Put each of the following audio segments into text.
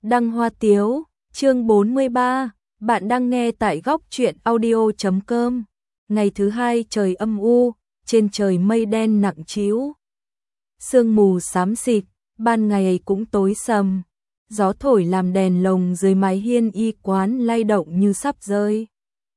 Đăng Hoa Tiếu, chương 43, bạn đang nghe tại góc truyện audio.com. Ngày thứ hai trời âm u, trên trời mây đen nặng trĩu. Sương mù xám xịt, ban ngày cũng tối sầm. Gió thổi làm đèn lồng dưới mái hiên y quán lay động như sắp rơi.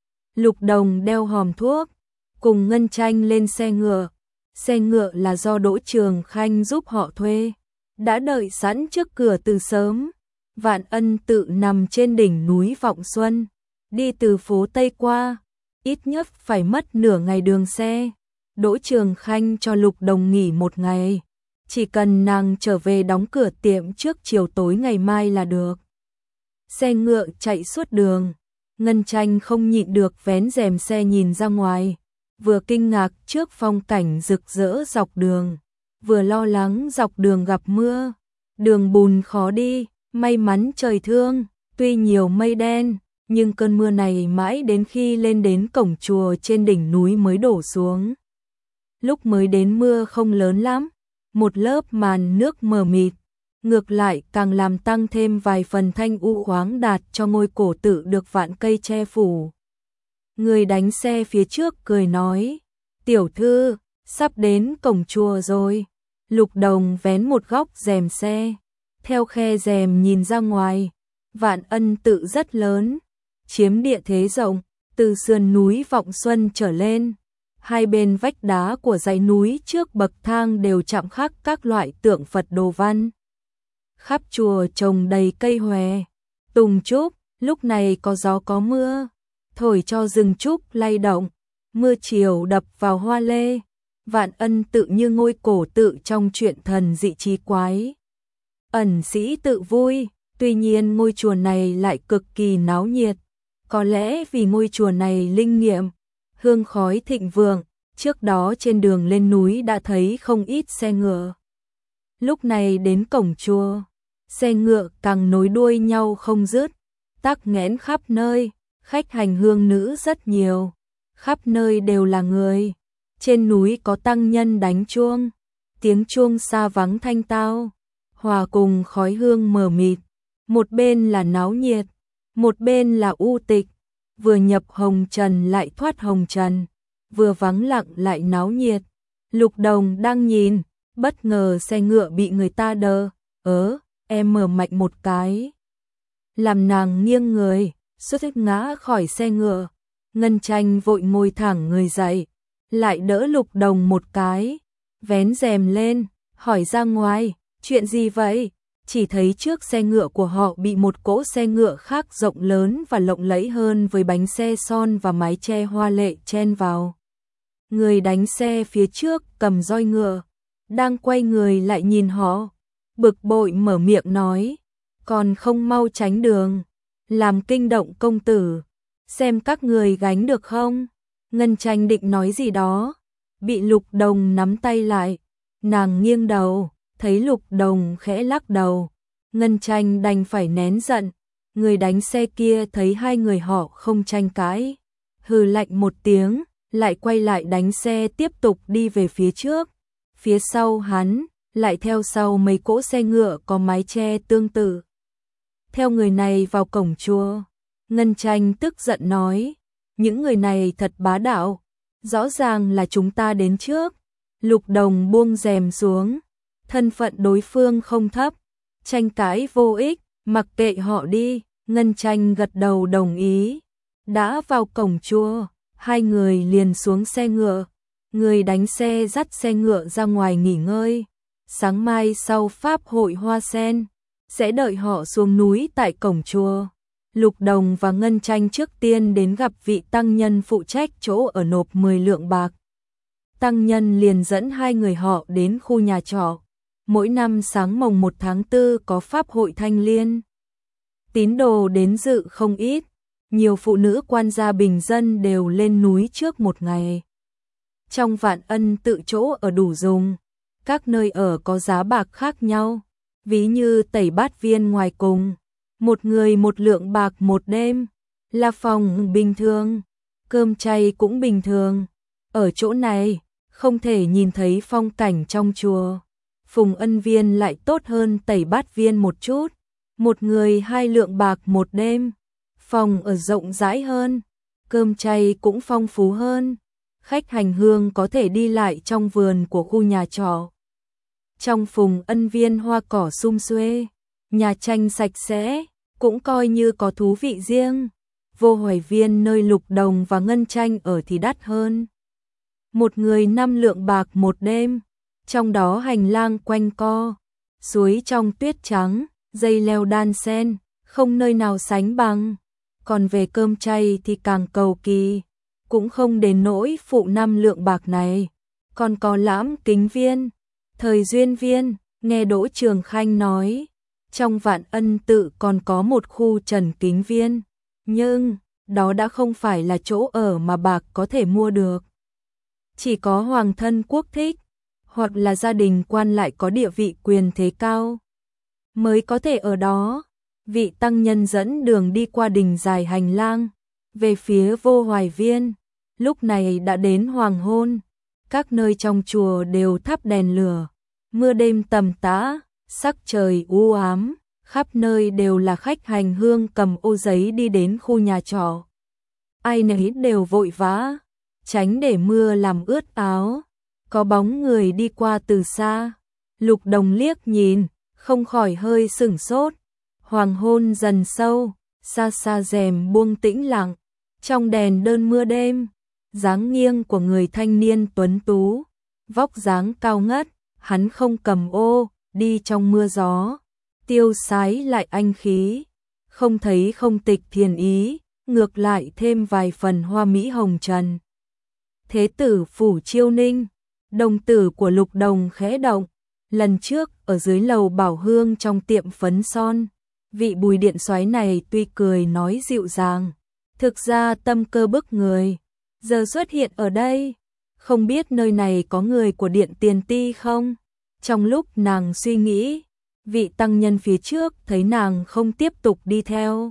Lục Đồng đeo hòm thuốc, cùng Ngân Tranh lên xe ngựa. Xe ngựa là do Đỗ Trường Khanh giúp họ thuê, đã đợi sẵn trước cửa từ sớm. Vạn Ân tự nằm trên đỉnh núi Vọng Xuân, đi từ phố Tây qua, ít nhất phải mất nửa ngày đường xe. Đỗ Trường Khanh cho Lục Đồng nghỉ một ngày, chỉ cần nàng trở về đóng cửa tiệm trước chiều tối ngày mai là được. Xe ngựa chạy suốt đường, Ngân Tranh không nhịn được vén rèm xe nhìn ra ngoài, vừa kinh ngạc trước phong cảnh rực rỡ dọc đường, vừa lo lắng dọc đường gặp mưa, đường bùn khó đi. May mắn trời thương, tuy nhiều mây đen, nhưng cơn mưa này mãi đến khi lên đến cổng chùa trên đỉnh núi mới đổ xuống. Lúc mới đến mưa không lớn lắm, một lớp màn nước mờ mịt, ngược lại càng làm tăng thêm vài phần thanh u khoáng đạt cho ngôi cổ tự được vạn cây che phủ. Người đánh xe phía trước cười nói, tiểu thư, sắp đến cổng chùa rồi. Lục Đồng vén một góc rèm xe, theo khe rèm nhìn ra ngoài, Vạn Ân tự rất lớn, chiếm địa thế rộng, từ sườn núi Vọng Xuân trở lên, hai bên vách đá của dãy núi trước bậc thang đều chạm khắc các loại tượng Phật đồ văn. Khắp chùa trồng đầy cây hòe, tùng trúc, lúc này có gió có mưa, thổi cho rừng trúc lay động, mưa chiều đập vào hoa lê. Vạn Ân tự như ngôi cổ tự trong truyện thần dị trí quái. Ẩn sĩ tự vui, tuy nhiên ngôi chùa này lại cực kỳ náo nhiệt, có lẽ vì ngôi chùa này linh nghiệm, hương khói thịnh vượng, trước đó trên đường lên núi đã thấy không ít xe ngựa. Lúc này đến cổng chùa, xe ngựa càng nối đuôi nhau không dứt, tắc nghẽn khắp nơi, khách hành hương nữ rất nhiều, khắp nơi đều là người. Trên núi có tăng nhân đánh chuông, tiếng chuông xa vắng thanh tao, hòa cùng khói hương mờ mịt, một bên là náo nhiệt, một bên là u tịch, vừa nhập hồng trần lại thoát hồng trần, vừa vắng lặng lại náo nhiệt. Lục Đồng đang nhìn, bất ngờ xe ngựa bị người ta đỡ, em mở mạnh một cái, làm nàng nghiêng người, suýt ngã khỏi xe ngựa. Ngân Tranh vội ngồi thẳng người dậy, lại đỡ Lục Đồng một cái, vén rèm lên, hỏi ra ngoài, chuyện gì vậy? Chỉ thấy trước xe ngựa của họ bị một cỗ xe ngựa khác rộng lớn và lộng lẫy hơn với bánh xe son và mái che hoa lệ chen vào. Người đánh xe phía trước cầm roi ngựa, đang quay người lại nhìn họ, bực bội mở miệng nói, còn không mau tránh đường, làm kinh động công tử, xem các người gánh được không? Ngân Tranh định nói gì đó, bị Lục Đồng nắm tay lại, nàng nghiêng đầu, thấy Lục Đồng khẽ lắc đầu, Ngân Tranh đành phải nén giận. Người đánh xe kia thấy hai người họ không tranh cãi, hừ lạnh một tiếng, lại quay lại đánh xe tiếp tục đi về phía trước. Phía sau hắn, lại theo sau mấy cỗ xe ngựa có mái che tương tự. Theo người này vào cổng chùa, Ngân Tranh tức giận nói, những người này thật bá đạo, rõ ràng là chúng ta đến trước. Lục Đồng buông rèm xuống, thân phận đối phương không thấp, tranh cãi vô ích, mặc kệ họ đi. Ngân Tranh gật đầu đồng ý. Đã vào cổng chùa, hai người liền xuống xe ngựa, người đánh xe dắt xe ngựa ra ngoài nghỉ ngơi. Sáng mai sau pháp hội hoa sen, sẽ đợi họ xuống núi tại cổng chùa. Lục Đồng và Ngân Tranh trước tiên đến gặp vị tăng nhân phụ trách chỗ ở nộp 10 lượng bạc. Tăng nhân liền dẫn hai người họ đến khu nhà trọ. Mỗi năm sáng mồng 1 tháng 4 có pháp hội thanh liên. Tín đồ đến dự không ít, nhiều phụ nữ quan gia bình dân đều lên núi trước một ngày. Trong Vạn Ân tự chỗ ở đủ dùng, các nơi ở có giá bạc khác nhau, ví như Tẩy Bát Viên ngoài cùng, một người 1 lượng bạc một đêm, là phòng bình thường, cơm chay cũng bình thường. Ở chỗ này, không thể nhìn thấy phong cảnh trong chùa. Phùng Ân Viên lại tốt hơn Tẩy Bát Viên một chút, một người 2 lượng bạc một đêm. Phòng ở rộng rãi hơn, cơm chay cũng phong phú hơn. Khách hành hương có thể đi lại trong vườn của khu nhà trọ. Trong Phùng Ân Viên hoa cỏ sum xuê, nhà tranh sạch sẽ, cũng coi như có thú vị riêng. Vô Hoài Viên nơi Lục Đồng và Ngân Tranh ở thì đắt hơn. Một người 5 lượng bạc một đêm, trong đó hành lang quanh co, suối trong tuyết trắng, dây leo đan sen, không nơi nào sánh bằng. Còn về cơm chay thì càng cầu kỳ, cũng không đến nỗi phụ 5 lượng bạc này. Còn có Lãm Kính Viên, Thời Duyên Viên, nghe Đỗ Trường Khanh nói, trong Vạn Ân Tự còn có một khu Trần Kính Viên, nhưng đó đã không phải là chỗ ở mà bạc có thể mua được. Chỉ có hoàng thân quốc thích, hoặc là gia đình quan lại có địa vị quyền thế cao, mới có thể ở đó. Vị tăng nhân dẫn đường đi qua đình dài hành lang, về phía Vô Hoài Viên. Lúc này đã đến hoàng hôn, các nơi trong chùa đều thắp đèn lửa, mưa đêm tầm tã, sắc trời u ám, khắp nơi đều là khách hành hương cầm ô giấy đi đến khu nhà trọ. Ai nấy đều vội vã, tránh để mưa làm ướt áo. Có bóng người đi qua từ xa, Lục Đồng liếc nhìn, không khỏi hơi sửng sốt. Hoàng hôn dần sâu, xa xa rèm buông tĩnh lặng, trong đèn đơn mưa đêm, dáng nghiêng của người thanh niên tuấn tú, vóc dáng cao ngất, hắn không cầm ô, đi trong mưa gió, tiêu sái lại anh khí, không thấy không tịch thiền ý, ngược lại thêm vài phần hoa mỹ hồng trần. Thế tử phủ Chiêu Ninh, đồng tử của Lục Đồng khẽ động, lần trước ở dưới lầu Bảo Hương trong tiệm phấn son, vị Bùi điện soái này tuy cười nói dịu dàng, thực ra tâm cơ bức người, giờ xuất hiện ở đây, không biết nơi này có người của Điện Tiền Ti không? Trong lúc nàng suy nghĩ, vị tăng nhân phía trước thấy nàng không tiếp tục đi theo,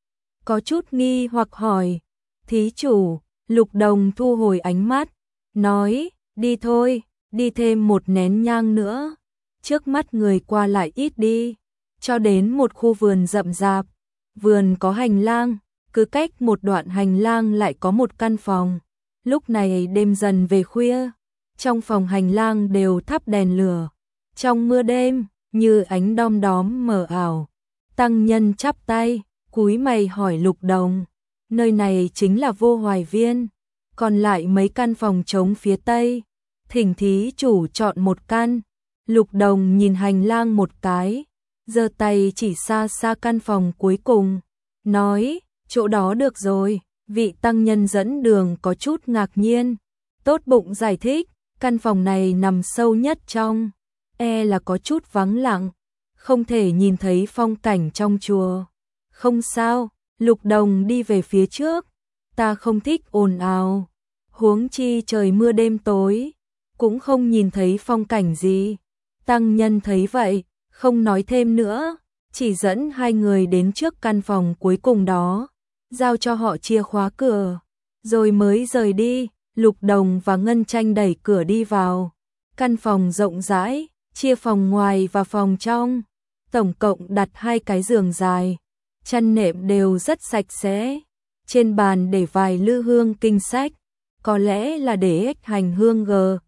có chút nghi hoặc hỏi, thí chủ. Lục Đồng thu hồi ánh mắt, nói, đi thôi, đi thêm một nén nhang nữa. Trước mắt người qua lại ít đi, cho đến một khu vườn rậm rạp, vườn có hành lang, cứ cách một đoạn hành lang lại có một căn phòng. Lúc này đêm dần về khuya, trong phòng hành lang đều thắp đèn lửa, trong mưa đêm, như ánh đom đóm mờ ảo. Tăng nhân chắp tay, cúi mày hỏi Lục Đồng, nơi này chính là Vô Hoài Viên, còn lại mấy căn phòng trống phía tây, thỉnh thí chủ chọn một căn. Lục Đồng nhìn hành lang một cái, giơ tay chỉ xa xa căn phòng cuối cùng, nói, chỗ đó được rồi. Vị tăng nhân dẫn đường có chút ngạc nhiên, tốt bụng giải thích, căn phòng này nằm sâu nhất trong, là có chút vắng lặng, không thể nhìn thấy phong cảnh trong chùa. Không sao, Lục Đồng đi về phía trước, ta không thích ồn ào, huống chi trời mưa đêm tối, cũng không nhìn thấy phong cảnh gì. Tăng nhân thấy vậy, không nói thêm nữa, chỉ dẫn hai người đến trước căn phòng cuối cùng đó, giao cho họ chìa khóa cửa, rồi mới rời đi. Lục Đồng và Ngân Tranh đẩy cửa đi vào, căn phòng rộng rãi, chia phòng ngoài và phòng trong, tổng cộng đặt 2 cái giường dài, chăn nệm đều rất sạch sẽ, trên bàn để vài lư hương kinh sách, có lẽ là để ích hành hương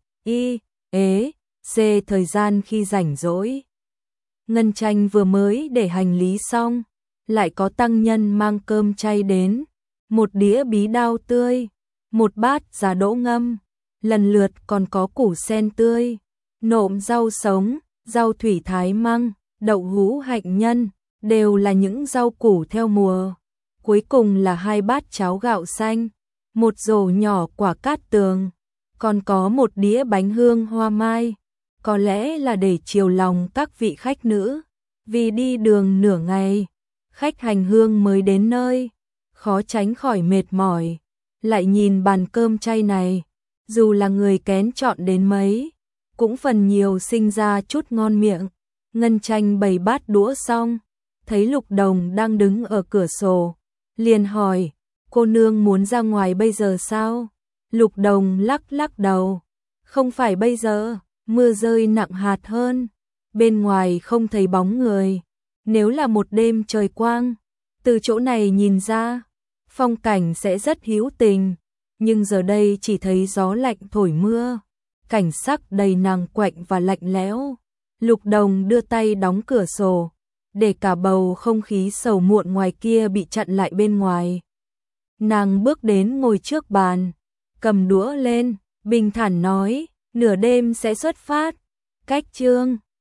C thời gian khi rảnh rỗi. Ngân Tranh vừa mới để hành lý xong, lại có tăng nhân mang cơm chay đến, một đĩa bí đao tươi, một bát giá đỗ ngâm, lần lượt còn có củ sen tươi, nộm rau sống, rau thủy thái măng, đậu hũ hạnh nhân, đều là những rau củ theo mùa. Cuối cùng là 2 bát cháo gạo xanh, một rổ nhỏ quả cát tường, còn có một đĩa bánh hương hoa mai, có lẽ là để chiều lòng các vị khách nữ, vì đi đường nửa ngày, khách hành hương mới đến nơi, khó tránh khỏi mệt mỏi, lại nhìn bàn cơm chay này, dù là người kén chọn đến mấy, cũng phần nhiều sinh ra chút ngon miệng. Ngân Tranh bày bát đũa xong, thấy Lục Đồng đang đứng ở cửa sổ, liền hỏi, cô nương muốn ra ngoài bây giờ sao? Lục Đồng lắc lắc đầu, không phải bây giờ, mưa rơi nặng hạt hơn, bên ngoài không thấy bóng người, Nếu là một đêm trời quang, từ chỗ này nhìn ra, phong cảnh sẽ rất hữu tình, nhưng giờ đây chỉ thấy gió lạnh thổi mưa, cảnh sắc đầy nàng quạnh và lạnh lẽo. Lục Đồng đưa tay đóng cửa sổ, để cả bầu không khí sầu muộn ngoài kia bị chặn lại bên ngoài. Nàng bước đến ngồi trước bàn, cầm đũa lên, bình thản nói, nửa đêm sẽ xuất phát, cách Trương